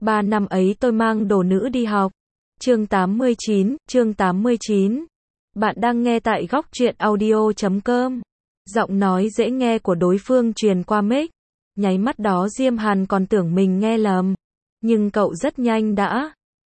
3 năm ấy tôi mang đồ nữ đi học. Chương 89. Bạn đang nghe tại góc truyện audio.com. Giọng nói dễ nghe của đối phương truyền qua mic. Nháy mắt đó Diêm Hàn còn tưởng mình nghe lầm. Nhưng cậu rất nhanh đã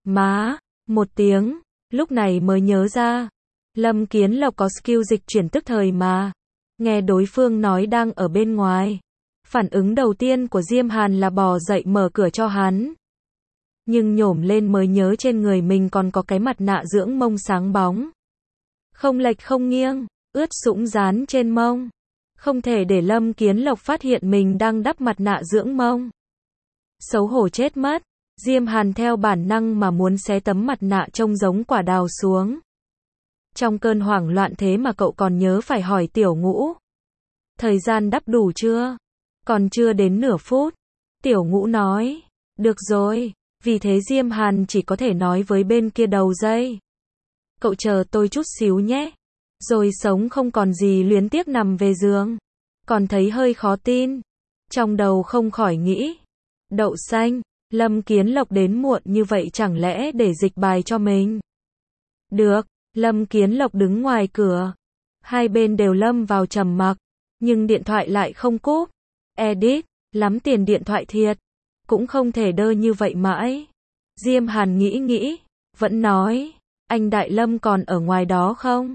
một tiếng, lúc này mới nhớ ra. Lâm Kiến Lộc có skill dịch chuyển tức thời mà. Nghe đối phương nói đang ở bên ngoài. Phản ứng đầu tiên của Diêm Hàn là bò dậy mở cửa cho hắn. Nhưng nhổm lên mới nhớ trên người mình còn có cái mặt nạ dưỡng mông sáng bóng. Không lệch không nghiêng, ướt sũng dán trên mông. Không thể để Lâm Kiến Lộc phát hiện mình đang đắp mặt nạ dưỡng mông. Xấu hổ chết mất. Diêm Hàn theo bản năng mà muốn xé tấm mặt nạ trông giống quả đào xuống. Trong cơn hoảng loạn thế mà cậu còn nhớ phải hỏi Tiểu Ngũ. Thời gian đắp đủ chưa? Còn chưa đến nửa phút. Tiểu Ngũ nói. Được rồi. Vì thế Diêm Hàn chỉ có thể nói với bên kia đầu dây. Cậu chờ tôi chút xíu nhé. Rồi sống không còn gì luyến tiếc nằm về giường. Còn thấy hơi khó tin. Trong đầu không khỏi nghĩ. Đậu xanh, Lâm Kiến Lộc đến muộn như vậy chẳng lẽ để dịch bài cho mình? Được, Lâm Kiến Lộc đứng ngoài cửa. Hai bên đều lâm vào trầm mặc. Nhưng điện thoại lại không cúp. Edit, lắm tiền điện thoại thiệt. Cũng không thể đơ như vậy mãi. Diêm Hàn nghĩ, vẫn nói, anh Đại Lâm còn ở ngoài đó không?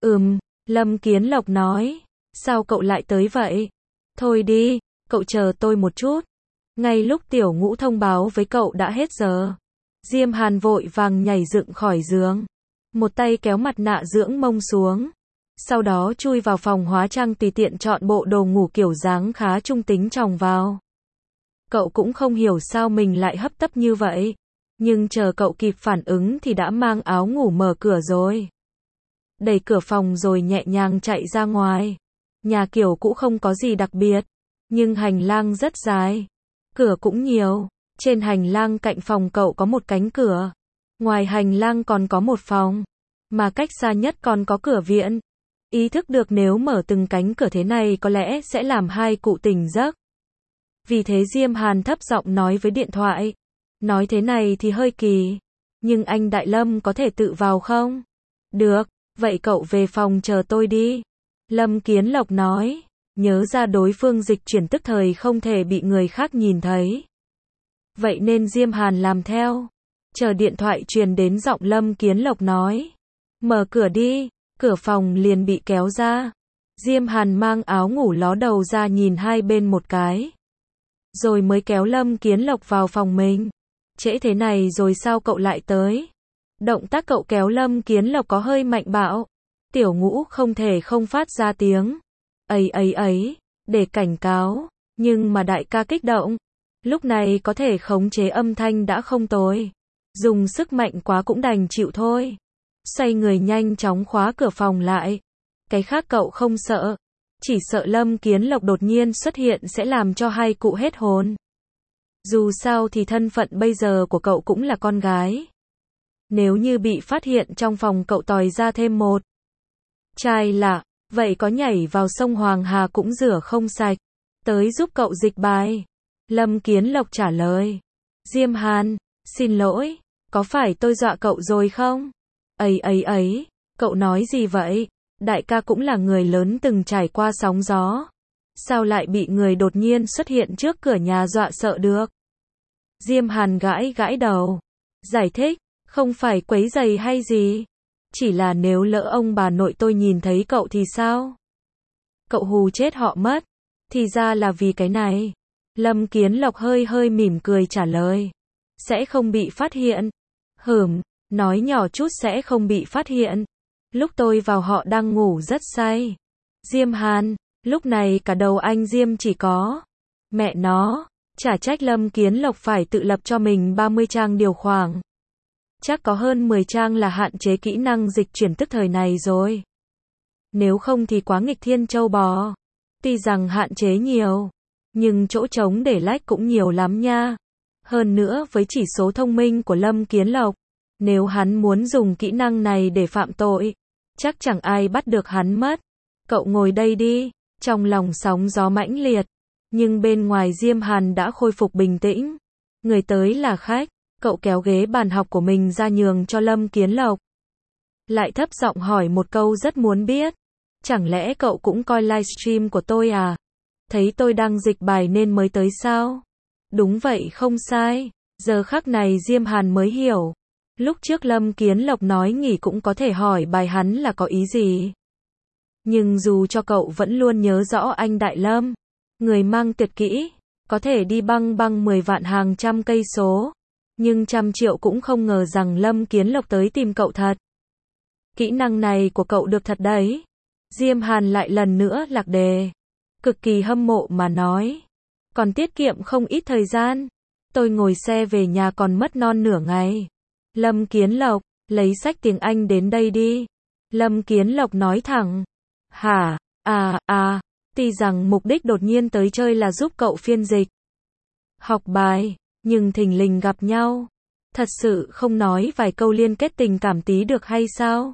Lâm Kiến Lộc nói, sao cậu lại tới vậy? Thôi đi, cậu chờ tôi một chút. Ngay lúc Tiểu Ngũ thông báo với cậu đã hết giờ. Diêm Hàn vội vàng nhảy dựng khỏi giường. Một tay kéo mặt nạ dưỡng mông xuống. Sau đó chui vào phòng hóa trang tùy tiện chọn bộ đồ ngủ kiểu dáng khá trung tính choàng vào. Cậu cũng không hiểu sao mình lại hấp tấp như vậy. Nhưng chờ cậu kịp phản ứng thì đã mang áo ngủ mở cửa rồi. Đẩy cửa phòng rồi nhẹ nhàng chạy ra ngoài. Nhà kiểu cũ không có gì đặc biệt. Nhưng hành lang rất dài. Cửa cũng nhiều. Trên hành lang cạnh phòng cậu có một cánh cửa. Ngoài hành lang còn có một phòng. Mà cách xa nhất còn có cửa viện. Ý thức được nếu mở từng cánh cửa thế này có lẽ sẽ làm hai cụ tỉnh giấc. Vì thế Diêm Hàn thấp giọng nói với điện thoại. Nói thế này thì hơi kỳ. Nhưng anh Đại Lâm có thể tự vào không? Được, vậy cậu về phòng chờ tôi đi. Lâm Kiến Lộc nói. Nhớ ra đối phương dịch chuyển tức thời không thể bị người khác nhìn thấy. Vậy nên Diêm Hàn làm theo. Chờ điện thoại truyền đến giọng Lâm Kiến Lộc nói. Mở cửa đi, cửa phòng liền bị kéo ra. Diêm Hàn mang áo ngủ ló đầu ra nhìn hai bên một cái. Rồi mới kéo Lâm Kiến Lộc vào phòng mình. Trễ thế này rồi sao cậu lại tới? Động tác cậu kéo Lâm Kiến Lộc có hơi mạnh bạo. Tiểu Ngũ không thể không phát ra tiếng. Ấy, để cảnh cáo. Nhưng mà đại ca kích động. Lúc này có thể khống chế âm thanh đã không tồi. Dùng sức mạnh quá cũng đành chịu thôi. Xoay người nhanh chóng khóa cửa phòng lại. Cái khác cậu không sợ. Chỉ sợ Lâm Kiến Lộc đột nhiên xuất hiện sẽ làm cho hai cụ hết hồn. Dù sao thì thân phận bây giờ của cậu cũng là con gái. Nếu như bị phát hiện trong phòng cậu tòi ra thêm một trai lạ, vậy có nhảy vào sông Hoàng Hà cũng rửa không sạch. Tới giúp cậu dịch bài. Lâm Kiến Lộc trả lời. Diêm Hàn, xin lỗi, có phải tôi dọa cậu rồi không? Ấy, cậu nói gì vậy? Đại ca cũng là người lớn từng trải qua sóng gió. Sao lại bị người đột nhiên xuất hiện trước cửa nhà dọa sợ được? Diêm Hàn gãi đầu. Giải thích, không phải quấy rầy hay gì. Chỉ là nếu lỡ ông bà nội tôi nhìn thấy cậu thì sao? Cậu hù chết họ mất. Thì ra là vì cái này. Lâm Kiến Lộc hơi mỉm cười trả lời. Sẽ không bị phát hiện. Nói nhỏ chút sẽ không bị phát hiện. Lúc tôi vào họ đang ngủ rất say. Diêm Hàn, lúc này cả đầu anh Diêm chỉ có. Mẹ nó, chả trách Lâm Kiến Lộc phải tự lập cho mình 30 trang điều khoản. Chắc có hơn 10 trang là hạn chế kỹ năng dịch chuyển tức thời này rồi. Nếu không thì quá nghịch thiên châu bò. Tuy rằng hạn chế nhiều, nhưng chỗ trống để lách cũng nhiều lắm nha. Hơn nữa với chỉ số thông minh của Lâm Kiến Lộc, nếu hắn muốn dùng kỹ năng này để phạm tội, chắc chẳng ai bắt được hắn mất. Cậu ngồi đây đi. Trong lòng sóng gió mãnh liệt, nhưng bên ngoài Diêm Hàn đã khôi phục bình tĩnh. Người tới là khách, cậu kéo ghế bàn học của mình ra nhường cho Lâm Kiến Lộc. Lại thấp giọng hỏi một câu rất muốn biết. Chẳng lẽ cậu cũng coi livestream của tôi à? Thấy tôi đăng dịch bài nên mới tới sao? Đúng vậy không sai. Giờ khắc này Diêm Hàn mới hiểu. Lúc trước Lâm Kiến Lộc nói nghỉ cũng có thể hỏi bài hắn là có ý gì. Nhưng dù cho cậu vẫn luôn nhớ rõ anh Đại Lâm, người mang tuyệt kỹ, có thể đi băng 10 vạn hàng trăm cây số. Nhưng 100 triệu cũng không ngờ rằng Lâm Kiến Lộc tới tìm cậu thật. Kỹ năng này của cậu được thật đấy. Diêm Hàn lại lần nữa lạc đề. Cực kỳ hâm mộ mà nói. Còn tiết kiệm không ít thời gian. Tôi ngồi xe về nhà còn mất non nửa ngày. Lâm Kiến Lộc, lấy sách tiếng Anh đến đây đi. Lâm Kiến Lộc nói thẳng. Hả, tuy rằng mục đích đột nhiên tới chơi là giúp cậu phiên dịch. Học bài, nhưng thình lình gặp nhau. Thật sự không nói vài câu liên kết tình cảm tí được hay sao?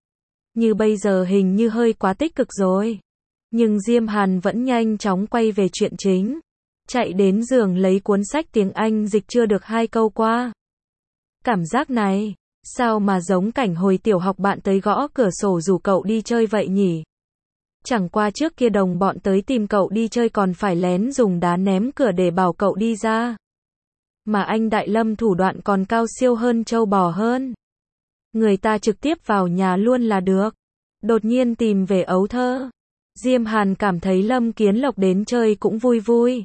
Như bây giờ hình như hơi quá tích cực rồi. Nhưng Diêm Hàn vẫn nhanh chóng quay về chuyện chính. Chạy đến giường lấy cuốn sách tiếng Anh dịch chưa được 2 câu qua. Cảm giác này, sao mà giống cảnh hồi tiểu học bạn tới gõ cửa sổ rủ cậu đi chơi vậy nhỉ? Chẳng qua trước kia đồng bọn tới tìm cậu đi chơi còn phải lén dùng đá ném cửa để bảo cậu đi ra. Mà anh Đại Lâm thủ đoạn còn cao siêu hơn trâu bò hơn. Người ta trực tiếp vào nhà luôn là được. Đột nhiên tìm về ấu thơ. Diêm Hàn cảm thấy Lâm Kiến Lộc đến chơi cũng vui vui.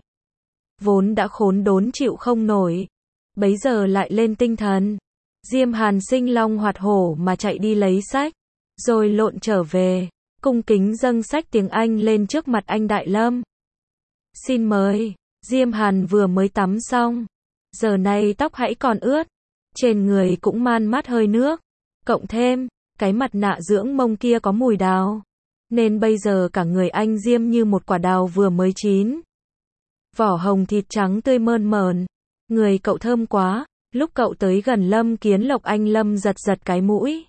Vốn đã khốn đốn chịu không nổi. Bấy giờ lại lên tinh thần. Diêm Hàn sinh long hoạt hổ mà chạy đi lấy sách. Rồi lộn trở về. Cung kính dâng sách tiếng Anh lên trước mặt anh Đại Lâm. Xin mời. Diêm Hàn vừa mới tắm xong. Giờ này tóc hãy còn ướt. Trên người cũng man mát hơi nước. Cộng thêm, cái mặt nạ dưỡng mông kia có mùi đào. Nên bây giờ cả người anh Diêm như một quả đào vừa mới chín. Vỏ hồng thịt trắng tươi mơn mởn. Người cậu thơm quá. Lúc cậu tới gần Lâm Kiến Lộc anh Lâm giật cái mũi.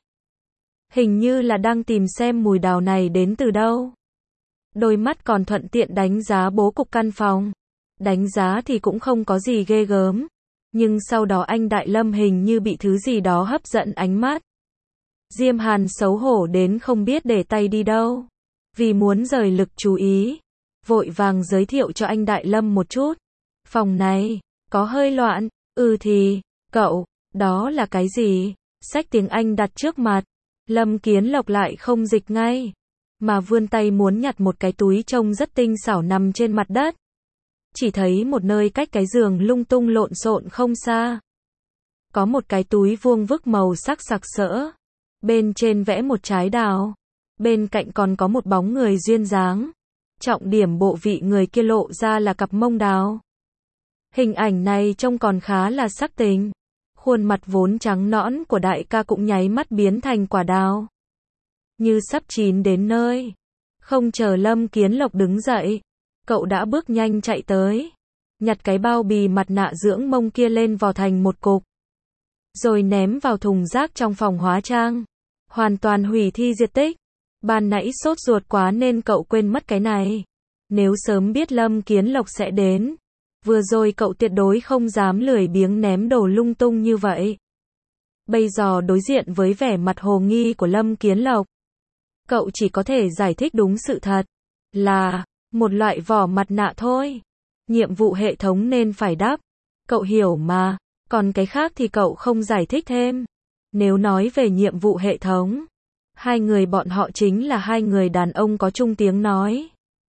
Hình như là đang tìm xem mùi đào này đến từ đâu. Đôi mắt còn thuận tiện đánh giá bố cục căn phòng. Đánh giá thì cũng không có gì ghê gớm. Nhưng sau đó anh Đại Lâm hình như bị thứ gì đó hấp dẫn ánh mắt. Diêm Hàn xấu hổ đến không biết để tay đi đâu. Vì muốn rời lực chú ý. Vội vàng giới thiệu cho anh Đại Lâm một chút. Phòng này, có hơi loạn. Thì, cậu, đó là cái gì? Sách tiếng Anh đặt trước mặt. Lâm Kiến Lộc lại không dịch ngay. Mà vươn tay muốn nhặt một cái túi trông rất tinh xảo nằm trên mặt đất. Chỉ thấy một nơi cách cái giường lung tung lộn xộn không xa. Có một cái túi vuông vức màu sắc sặc sỡ. Bên trên vẽ một trái đào. Bên cạnh còn có một bóng người duyên dáng. Trọng điểm bộ vị người kia lộ ra là cặp mông đào. Hình ảnh này trông còn khá là sắc tình. Khuôn mặt vốn trắng nõn của đại ca cũng nháy mắt biến thành quả đào. Như sắp chín đến nơi. Không chờ Lâm Kiến Lộc đứng dậy. Cậu đã bước nhanh chạy tới. Nhặt cái bao bì mặt nạ dưỡng mông kia lên vò thành một cục. Rồi ném vào thùng rác trong phòng hóa trang. Hoàn toàn hủy thi diệt tích. Ban nãy sốt ruột quá nên cậu quên mất cái này. Nếu sớm biết Lâm Kiến Lộc sẽ đến. Vừa rồi cậu tuyệt đối không dám lười biếng ném đồ lung tung như vậy. Bây giờ đối diện với vẻ mặt hồ nghi của Lâm Kiến Lộc. Cậu chỉ có thể giải thích đúng sự thật. Là một loại vỏ mặt nạ thôi. Nhiệm vụ hệ thống nên phải đáp. Cậu hiểu mà. Còn cái khác thì cậu không giải thích thêm. Nếu nói về nhiệm vụ hệ thống. Hai người bọn họ chính là hai người đàn ông có chung tiếng nói.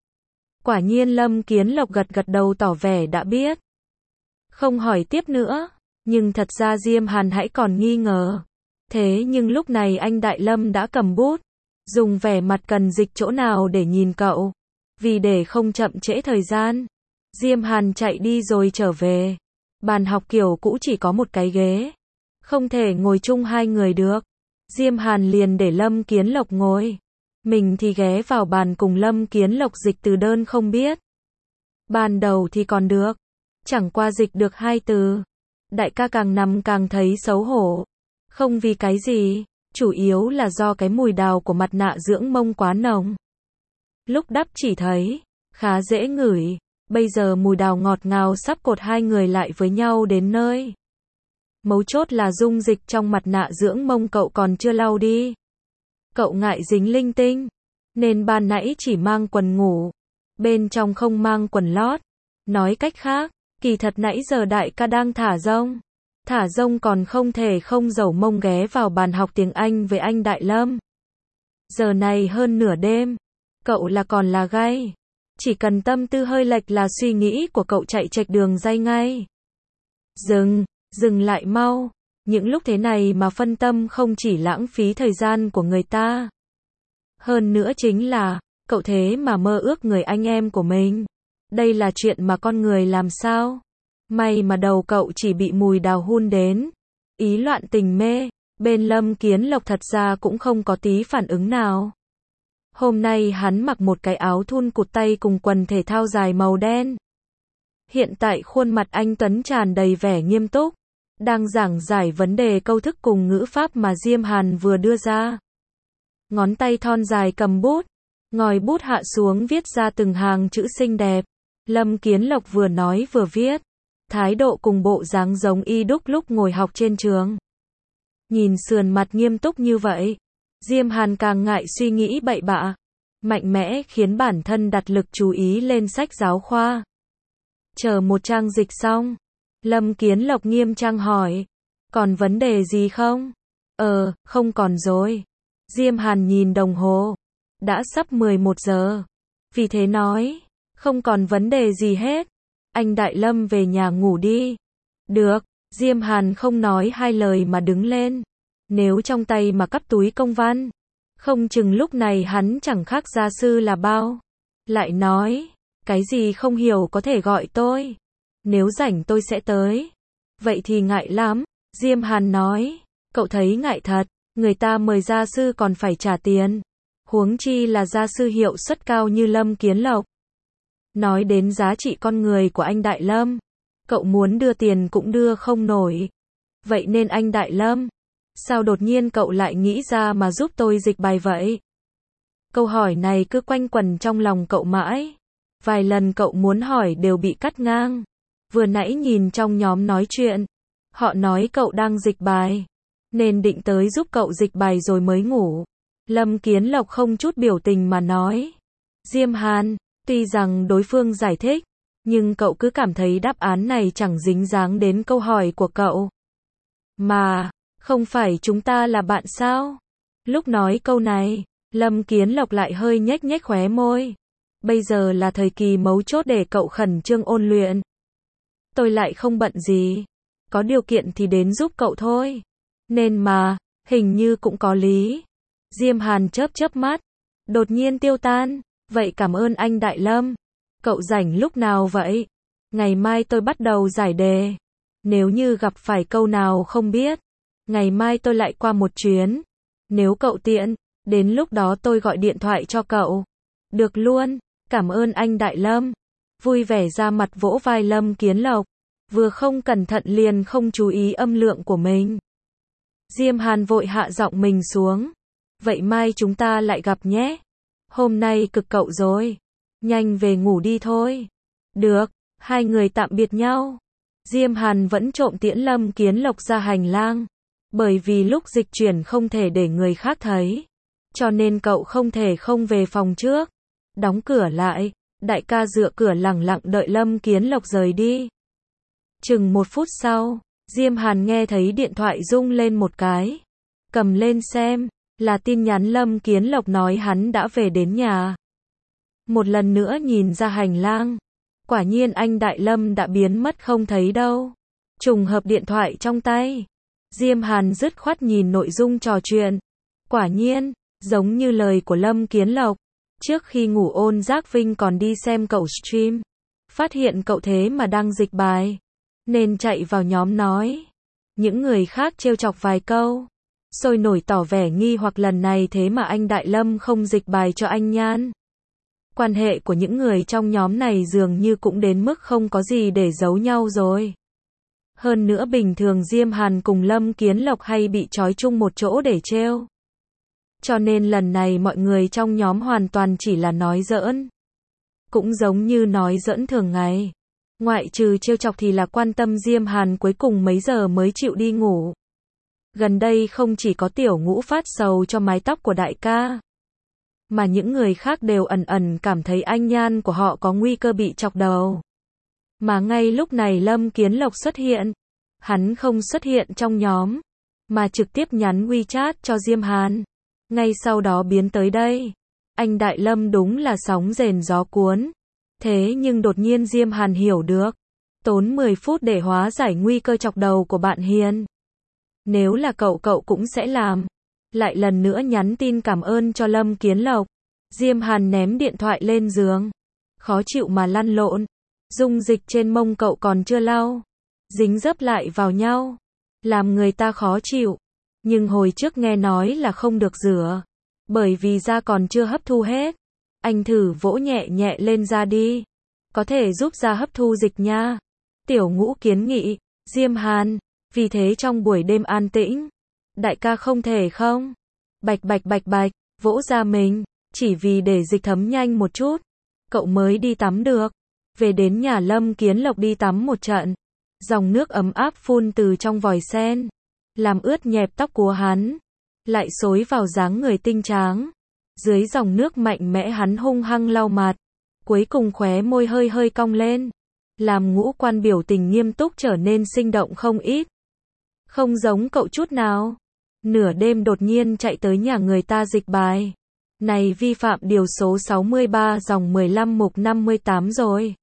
Quả nhiên Lâm Kiến Lộc gật đầu tỏ vẻ đã biết. Không hỏi tiếp nữa. Nhưng thật ra Diêm Hàn hãy còn nghi ngờ. Thế nhưng lúc này anh Đại Lâm đã cầm bút. Dùng vẻ mặt cần dịch chỗ nào để nhìn cậu. Vì để không chậm trễ thời gian. Diêm Hàn chạy đi rồi trở về. Bàn học kiểu cũ chỉ có một cái ghế. Không thể ngồi chung hai người được. Diêm Hàn liền để Lâm Kiến Lộc ngồi. Mình thì ghé vào bàn cùng Lâm Kiến Lộc dịch từ đơn không biết. Ban đầu thì còn được. Chẳng qua dịch được 2 từ. Đại ca càng nằm càng thấy xấu hổ. Không vì cái gì. Chủ yếu là do cái mùi đào của mặt nạ dưỡng mông quá nồng. Lúc đắp chỉ thấy. Khá dễ ngửi. Bây giờ mùi đào ngọt ngào sắp cột hai người lại với nhau đến nơi. Mấu chốt là dung dịch trong mặt nạ dưỡng mông cậu còn chưa lau đi. Cậu ngại dính linh tinh, nên ban nãy chỉ mang quần ngủ, bên trong không mang quần lót. Nói cách khác, kỳ thật nãy giờ đại ca đang thả rông. Thả rông còn không thể không dẩu mông ghé vào bàn học tiếng Anh với anh Đại Lâm. Giờ này hơn nửa đêm, cậu là còn là gay. Chỉ cần tâm tư hơi lệch là suy nghĩ của cậu chạy chệch đường ray ngay. Dừng lại mau. Những lúc thế này mà phân tâm không chỉ lãng phí thời gian của người ta. Hơn nữa chính là, cậu thế mà mơ ước người anh em của mình. Đây là chuyện mà con người làm sao? May mà đầu cậu chỉ bị mùi đào hun đến. Ý loạn tình mê, bên Lâm Kiến Lộc thật ra cũng không có tí phản ứng nào. Hôm nay hắn mặc một cái áo thun cụt tay cùng quần thể thao dài màu đen. Hiện tại khuôn mặt anh Tuấn tràn đầy vẻ nghiêm túc, đang giảng giải vấn đề câu thức cùng ngữ pháp mà Diêm Hàn vừa đưa ra. Ngón tay thon dài cầm bút, ngòi bút hạ xuống viết ra từng hàng chữ xinh đẹp. Lâm Kiến Lộc vừa nói vừa viết, thái độ cùng bộ dáng giống y đúc lúc ngồi học trên trường. Nhìn sườn mặt nghiêm túc như vậy, Diêm Hàn càng ngại suy nghĩ bậy bạ, mạnh mẽ khiến bản thân đặt lực chú ý lên sách giáo khoa. Chờ một trang dịch xong, Lâm Kiến Lộc nghiêm trang hỏi, còn vấn đề gì không? Không còn rồi. Diêm Hàn nhìn đồng hồ, đã sắp 11 giờ. Vì thế nói, không còn vấn đề gì hết. Anh Đại Lâm về nhà ngủ đi. Được, Diêm Hàn không nói hai lời mà đứng lên. Nếu trong tay mà cắp túi công văn, không chừng lúc này hắn chẳng khác gia sư là bao. Lại nói, cái gì không hiểu có thể gọi tôi. Nếu rảnh tôi sẽ tới. Vậy thì ngại lắm. Diêm Hàn nói, cậu thấy ngại thật, người ta mời gia sư còn phải trả tiền. Huống chi là gia sư hiệu suất cao như Lâm Kiến Lộc. Nói đến giá trị con người của anh Đại Lâm, cậu muốn đưa tiền cũng đưa không nổi. Vậy nên anh Đại Lâm, sao đột nhiên cậu lại nghĩ ra mà giúp tôi dịch bài vậy? Câu hỏi này cứ quanh quẩn trong lòng cậu mãi. Vài lần cậu muốn hỏi đều bị cắt ngang. Vừa nãy nhìn trong nhóm nói chuyện, họ nói cậu đang dịch bài, nên định tới giúp cậu dịch bài rồi mới ngủ. Lâm Kiến Lộc không chút biểu tình mà nói. Diêm Hàn, tuy rằng đối phương giải thích, nhưng cậu cứ cảm thấy đáp án này chẳng dính dáng đến câu hỏi của cậu. Mà, không phải chúng ta là bạn sao? Lúc nói câu này, Lâm Kiến Lộc lại hơi nhếch nhếch khóe môi. Bây giờ là thời kỳ mấu chốt để cậu khẩn trương ôn luyện. Tôi lại không bận gì. Có điều kiện thì đến giúp cậu thôi. Nên mà, hình như cũng có lý. Diêm Hàn chớp mắt, đột nhiên tiêu tan. Vậy cảm ơn anh Đại Lâm. Cậu rảnh lúc nào vậy? Ngày mai tôi bắt đầu giải đề. Nếu như gặp phải câu nào không biết, ngày mai tôi lại qua một chuyến. Nếu cậu tiện, đến lúc đó tôi gọi điện thoại cho cậu. Được luôn, cảm ơn anh Đại Lâm. Vui vẻ ra mặt vỗ vai Lâm Kiến Lộc. Vừa không cẩn thận liền không chú ý âm lượng của mình. Diêm Hàn vội hạ giọng mình xuống. Vậy mai chúng ta lại gặp nhé. Hôm nay cực cậu rồi. Nhanh về ngủ đi thôi. Được, hai người tạm biệt nhau. Diêm Hàn vẫn trộm tiễn Lâm Kiến Lộc ra hành lang. Bởi vì lúc dịch chuyển không thể để người khác thấy. Cho nên cậu không thể không về phòng trước. Đóng cửa lại, đại ca dựa cửa lẳng lặng đợi Lâm Kiến Lộc rời đi. Chừng 1 phút sau, Diêm Hàn nghe thấy điện thoại rung lên một cái. Cầm lên xem, là tin nhắn Lâm Kiến Lộc nói hắn đã về đến nhà. Một lần nữa nhìn ra hành lang. Quả nhiên anh Đại Lâm đã biến mất không thấy đâu. Trùng hợp điện thoại trong tay. Diêm Hàn dứt khoát nhìn nội dung trò chuyện. Quả nhiên, giống như lời của Lâm Kiến Lộc. Trước khi ngủ Ôn Giác Vinh còn đi xem cậu stream. Phát hiện cậu thế mà đang dịch bài. Nên chạy vào nhóm nói. Những người khác trêu chọc vài câu. Sôi nổi tỏ vẻ nghi hoặc lần này thế mà anh Đại Lâm không dịch bài cho anh Nhan. Quan hệ của những người trong nhóm này dường như cũng đến mức không có gì để giấu nhau rồi. Hơn nữa bình thường Diêm Hàn cùng Lâm Kiến Lộc hay bị trói chung một chỗ để trêu. Cho nên lần này mọi người trong nhóm hoàn toàn chỉ là nói giỡn. cũng giống như nói giỡn thường ngày. Ngoại trừ trêu chọc thì là quan tâm Diêm Hàn cuối cùng mấy giờ mới chịu đi ngủ. Gần đây không chỉ có Tiểu Ngũ phát sầu cho mái tóc của đại ca, mà những người khác đều ẩn ẩn cảm thấy anh nhan của họ có nguy cơ bị chọc đầu. Mà ngay lúc này Lâm Kiến Lộc xuất hiện. Hắn không xuất hiện trong nhóm, mà trực tiếp nhắn WeChat cho Diêm Hàn. Ngay sau đó biến tới đây. Anh Đại Lâm đúng là sóng rền gió cuốn. Thế nhưng đột nhiên Diêm Hàn hiểu được. Tốn 10 phút để hóa giải nguy cơ chọc đầu của bạn Hiền. Nếu là cậu cũng sẽ làm. Lại lần nữa nhắn tin cảm ơn cho Lâm Kiến Lộc. Diêm Hàn ném điện thoại lên giường. Khó chịu mà lăn lộn. Dung dịch trên mông cậu còn chưa lau. Dính dấp lại vào nhau. Làm người ta khó chịu. Nhưng hồi trước nghe nói là không được rửa. Bởi vì da còn chưa hấp thu hết. Anh thử vỗ nhẹ nhẹ lên da đi. Có thể giúp da hấp thu dịch nha. Tiểu Ngũ kiến nghị. Diêm Hàn. Vì thế trong buổi đêm an tĩnh. Đại ca không thể không. Bạch bạch, vỗ da mình. Chỉ vì để dịch thấm nhanh một chút. Cậu mới đi tắm được. Về đến nhà Lâm Kiến Lộc đi tắm một trận. Dòng nước ấm áp phun từ trong vòi sen. Làm ướt nhẹp tóc của hắn. Lại xối vào dáng người tinh tráng. Dưới dòng nước mạnh mẽ hắn hung hăng lau mặt. Cuối cùng khóe môi hơi cong lên. Làm Ngũ Quan biểu tình nghiêm túc trở nên sinh động không ít. Không giống cậu chút nào. Nửa đêm đột nhiên chạy tới nhà người ta dịch bài. Này vi phạm điều số 63 dòng 15 mục 58 rồi.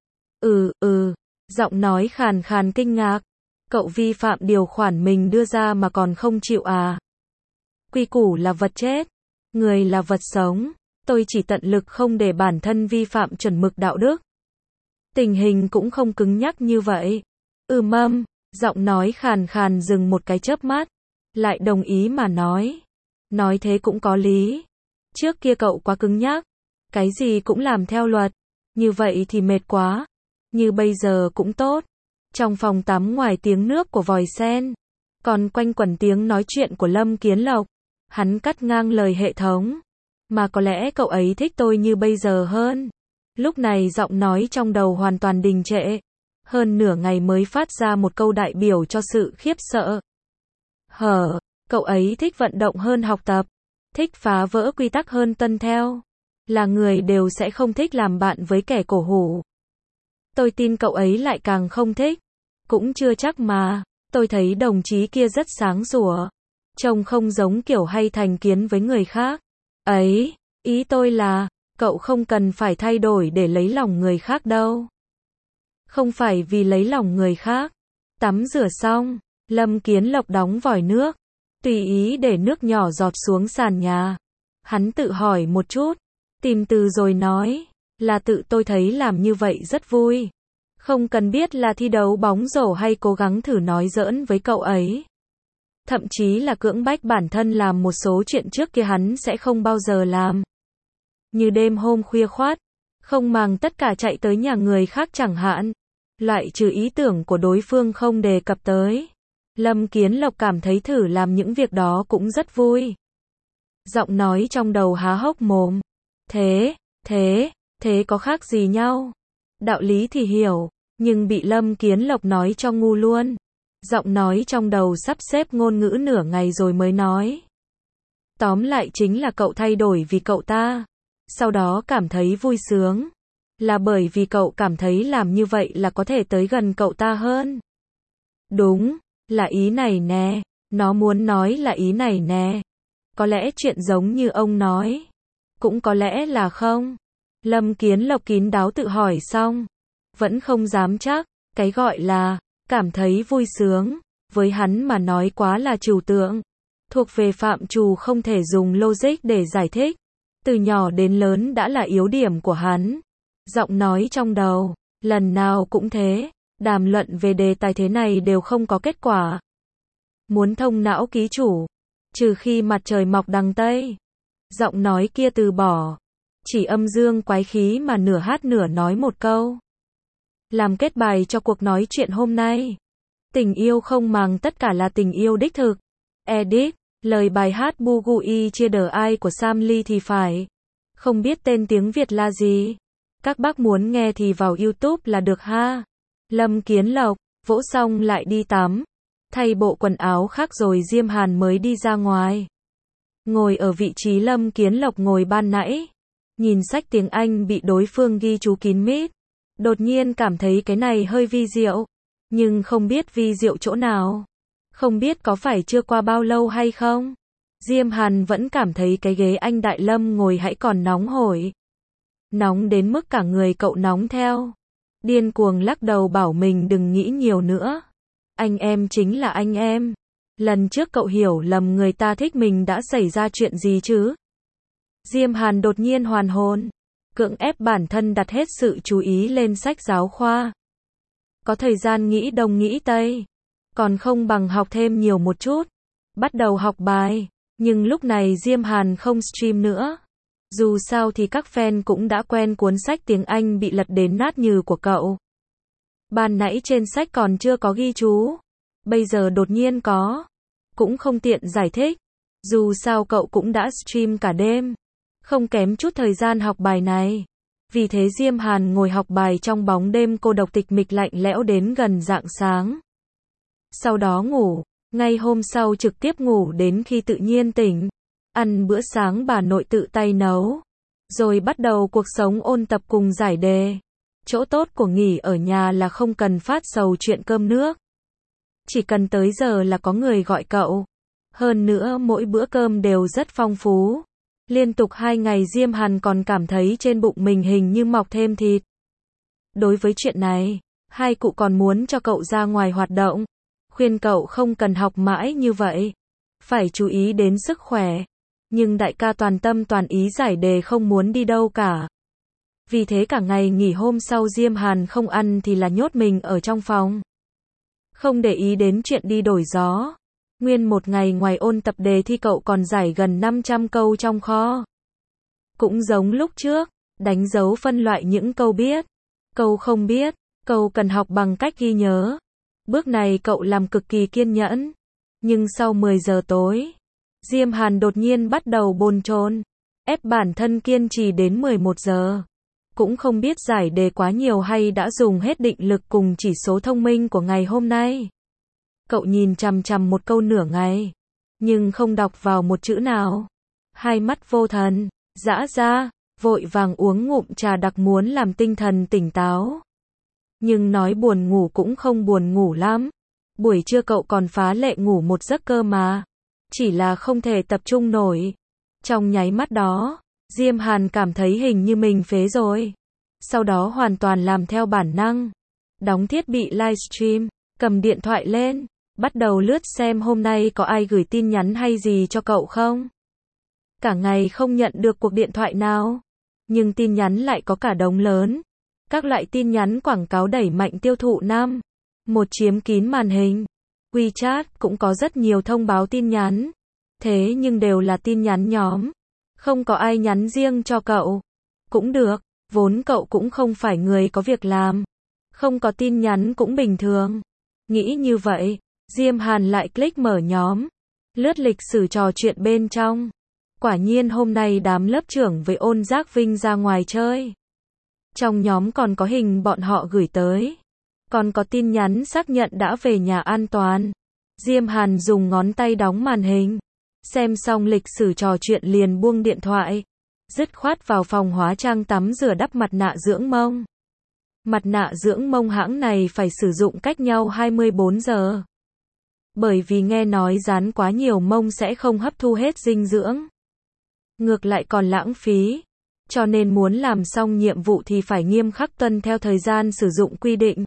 Giọng nói khàn khàn kinh ngạc. Cậu vi phạm điều khoản mình đưa ra mà còn không chịu à? Quy củ là vật chết. Người là vật sống. Tôi chỉ tận lực không để bản thân vi phạm chuẩn mực đạo đức. Tình hình cũng không cứng nhắc như vậy. Giọng nói khàn khàn dừng một cái chớp mắt. Lại đồng ý mà nói. Nói thế cũng có lý. Trước kia cậu quá cứng nhắc. Cái gì cũng làm theo luật. Như vậy thì mệt quá. Như bây giờ cũng tốt. Trong phòng tắm ngoài tiếng nước của vòi sen. Còn quanh quẩn tiếng nói chuyện của Lâm Kiến Lộc. Hắn cắt ngang lời hệ thống. Mà có lẽ cậu ấy thích tôi như bây giờ hơn. Lúc này giọng nói trong đầu hoàn toàn đình trệ. Hơn nửa ngày mới phát ra một câu đại biểu cho sự khiếp sợ. Cậu ấy thích vận động hơn học tập. Thích phá vỡ quy tắc hơn tuân theo. Là người đều sẽ không thích làm bạn với kẻ cổ hủ. Tôi tin cậu ấy lại càng không thích. Cũng chưa chắc mà. Tôi thấy đồng chí kia rất sáng sủa. Trông không giống kiểu hay thành kiến với người khác. Ấy, ý tôi là, cậu không cần phải thay đổi để lấy lòng người khác đâu. Không phải vì lấy lòng người khác. Tắm rửa xong, Lâm Kiến Lộc đóng vòi nước. Tùy ý để nước nhỏ giọt xuống sàn nhà. Hắn tự hỏi một chút. Tìm từ rồi nói. Là tự tôi thấy làm như vậy rất vui. Không cần biết là thi đấu bóng rổ hay cố gắng thử nói giỡn với cậu ấy. Thậm chí là cưỡng bách bản thân làm một số chuyện trước kia hắn sẽ không bao giờ làm. Như đêm hôm khuya khoắt. Không màng tất cả chạy tới nhà người khác chẳng hạn. Loại trừ ý tưởng của đối phương không đề cập tới. Lâm Kiến Lộc cảm thấy thử làm những việc đó cũng rất vui. Giọng nói trong đầu há hốc mồm. Thế có khác gì nhau? Đạo lý thì hiểu, nhưng bị Lâm Kiến Lộc nói cho ngu luôn. Giọng nói trong đầu sắp xếp ngôn ngữ nửa ngày rồi mới nói. Tóm lại chính là cậu thay đổi vì cậu ta. Sau đó cảm thấy vui sướng. Là bởi vì cậu cảm thấy làm như vậy là có thể tới gần cậu ta hơn. Đúng, là ý này nè. Nó muốn nói là ý này nè. Có lẽ chuyện giống như ông nói. Cũng có lẽ là không. Lâm Kiến Lộc kín đáo tự hỏi xong. Vẫn không dám chắc. Cái gọi là cảm thấy vui sướng. Với hắn mà nói quá là trừu tượng. Thuộc về phạm trù không thể dùng logic để giải thích. Từ nhỏ đến lớn đã là yếu điểm của hắn. Giọng nói trong đầu. Lần nào cũng thế. Đàm luận về đề tài thế này đều không có kết quả. Muốn thông não ký chủ. Trừ khi mặt trời mọc đằng Tây. Giọng nói kia từ bỏ. Chỉ âm dương quái khí mà nửa hát nửa nói một câu. Làm kết bài cho cuộc nói chuyện hôm nay. Tình yêu không màng tất cả là tình yêu đích thực. Edit. Lời bài hát Bugui Chia The Eye của Sam Lee thì phải. Không biết tên tiếng Việt là gì. Các bác muốn nghe thì vào YouTube là được ha. Lâm Kiến Lộc, vỗ xong lại đi tắm. Thay bộ quần áo khác rồi Diêm Hàn mới đi ra ngoài. Ngồi ở vị trí Lâm Kiến Lộc ngồi ban nãy. Nhìn sách tiếng Anh bị đối phương ghi chú kín mít. Đột nhiên cảm thấy cái này hơi vi diệu. Nhưng không biết vi diệu chỗ nào. Không biết có phải chưa qua bao lâu hay không. Diêm Hàn vẫn cảm thấy cái ghế anh Đại Lâm ngồi hãy còn nóng hổi. Nóng đến mức cả người cậu nóng theo. Điên cuồng lắc đầu bảo mình đừng nghĩ nhiều nữa. Anh em chính là anh em. Lần trước cậu hiểu lầm người ta thích mình đã xảy ra chuyện gì chứ? Diêm Hàn đột nhiên hoàn hồn. Cưỡng ép bản thân đặt hết sự chú ý lên sách giáo khoa. Có thời gian nghĩ đông nghĩ tây. Còn không bằng học thêm nhiều một chút. Bắt đầu học bài. Nhưng lúc này Diêm Hàn không stream nữa. Dù sao thì các fan cũng đã quen cuốn sách tiếng Anh bị lật đến nát nhừ của cậu. Ban nãy trên sách còn chưa có ghi chú. Bây giờ đột nhiên có. Cũng không tiện giải thích. Dù sao cậu cũng đã stream cả đêm. Không kém chút thời gian học bài này. Vì thế Diêm Hàn ngồi học bài trong bóng đêm cô độc tịch mịch lạnh lẽo đến gần rạng sáng. Sau đó ngủ. Ngay hôm sau trực tiếp ngủ đến khi tự nhiên tỉnh. Ăn bữa sáng bà nội tự tay nấu. Rồi bắt đầu cuộc sống ôn tập cùng giải đề. Chỗ tốt của nghỉ ở nhà là không cần phát sầu chuyện cơm nước. Chỉ cần tới giờ là có người gọi cậu. Hơn nữa mỗi bữa cơm đều rất phong phú. Liên tục 2 ngày Diêm Hàn còn cảm thấy trên bụng mình hình như mọc thêm thịt. Đối với chuyện này, hai cụ còn muốn cho cậu ra ngoài hoạt động. Khuyên cậu không cần học mãi như vậy. Phải chú ý đến sức khỏe. Nhưng đại ca toàn tâm toàn ý giải đề không muốn đi đâu cả. Vì thế cả ngày nghỉ hôm sau Diêm Hàn không ăn thì là nhốt mình ở trong phòng. Không để ý đến chuyện đi đổi gió. Nguyên một ngày ngoài ôn tập đề thi cậu còn giải gần 500 câu trong kho. Cũng giống lúc trước, đánh dấu phân loại những câu biết, câu không biết, câu cần học bằng cách ghi nhớ. Bước này cậu làm cực kỳ kiên nhẫn. Nhưng sau 10 giờ tối, Diêm Hàn đột nhiên bắt đầu bồn chồn, ép bản thân kiên trì đến 11 giờ. Cũng không biết giải đề quá nhiều hay đã dùng hết định lực cùng chỉ số thông minh của ngày hôm nay. Cậu nhìn chằm chằm một câu nửa ngày, nhưng không đọc vào một chữ nào. Hai mắt vô thần, dã ra, vội vàng uống ngụm trà đặc muốn làm tinh thần tỉnh táo. Nhưng nói buồn ngủ cũng không buồn ngủ lắm. Buổi trưa cậu còn phá lệ ngủ một giấc cơ mà. Chỉ là không thể tập trung nổi. Trong nháy mắt đó, Diêm Hàn cảm thấy hình như mình phế rồi. Sau đó hoàn toàn làm theo bản năng. Đóng thiết bị livestream, cầm điện thoại lên, bắt đầu lướt xem hôm nay có ai gửi tin nhắn hay gì cho cậu không. Cả ngày không nhận được cuộc điện thoại nào. Nhưng tin nhắn lại có cả đống lớn. Các loại tin nhắn quảng cáo đẩy mạnh tiêu thụ năm. Một chiếm kín màn hình. WeChat cũng có rất nhiều thông báo tin nhắn. Thế nhưng đều là tin nhắn nhóm. Không có ai nhắn riêng cho cậu. Cũng được, vốn cậu cũng không phải người có việc làm. Không có tin nhắn cũng bình thường. Nghĩ như vậy, Diêm Hàn lại click mở nhóm. Lướt lịch sử trò chuyện bên trong. Quả nhiên hôm nay đám lớp trưởng với Ôn Giác Vinh ra ngoài chơi. Trong nhóm còn có hình bọn họ gửi tới. Còn có tin nhắn xác nhận đã về nhà an toàn. Diêm Hàn dùng ngón tay đóng màn hình. Xem xong lịch sử trò chuyện liền buông điện thoại. Dứt khoát vào phòng hóa trang tắm rửa đắp mặt nạ dưỡng mông. Mặt nạ dưỡng mông hãng này phải sử dụng cách nhau 24 giờ. Bởi vì nghe nói dán quá nhiều mông sẽ không hấp thu hết dinh dưỡng. Ngược lại còn lãng phí. Cho nên muốn làm xong nhiệm vụ thì phải nghiêm khắc tuân theo thời gian sử dụng quy định.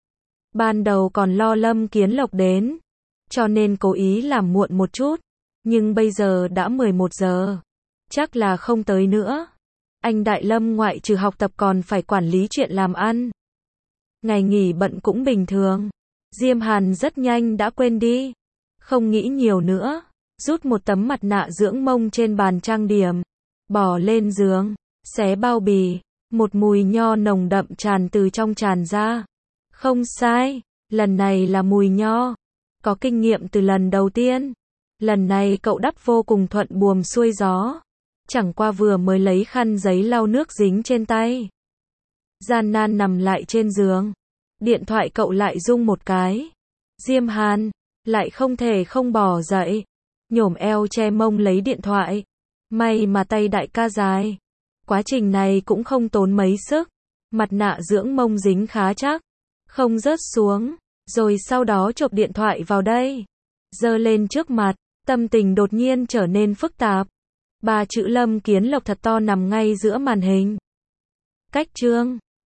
Ban đầu còn lo Lâm Kiến Lộc đến. Cho nên cố ý làm muộn một chút. Nhưng bây giờ đã 11 giờ. Chắc là không tới nữa. Anh Đại Lâm ngoại trừ học tập còn phải quản lý chuyện làm ăn. Ngày nghỉ bận cũng bình thường. Diêm Hàn rất nhanh đã quên đi. Không nghĩ nhiều nữa. Rút một tấm mặt nạ dưỡng mông trên bàn trang điểm. Bỏ lên giường. Xé bao bì. Một mùi nho nồng đậm tràn từ trong tràn ra. Không sai. Lần này là mùi nho. Có kinh nghiệm từ lần đầu tiên. Lần này cậu đắp vô cùng thuận buồm xuôi gió. Chẳng qua vừa mới lấy khăn giấy lau nước dính trên tay. gian nan nằm lại trên giường. Điện thoại cậu lại rung một cái. Diêm Hàn lại không thể không bò dậy, nhổm eo che mông lấy điện thoại. May mà tay đại ca dài. Quá trình này cũng không tốn mấy sức. Mặt nạ dưỡng mông dính khá chắc, không rớt xuống. Rồi sau đó chộp điện thoại vào đây, giơ lên trước mặt, tâm tình đột nhiên trở nên phức tạp. Ba chữ Lâm Kiến Lộc thật to nằm ngay giữa màn hình. Cách chương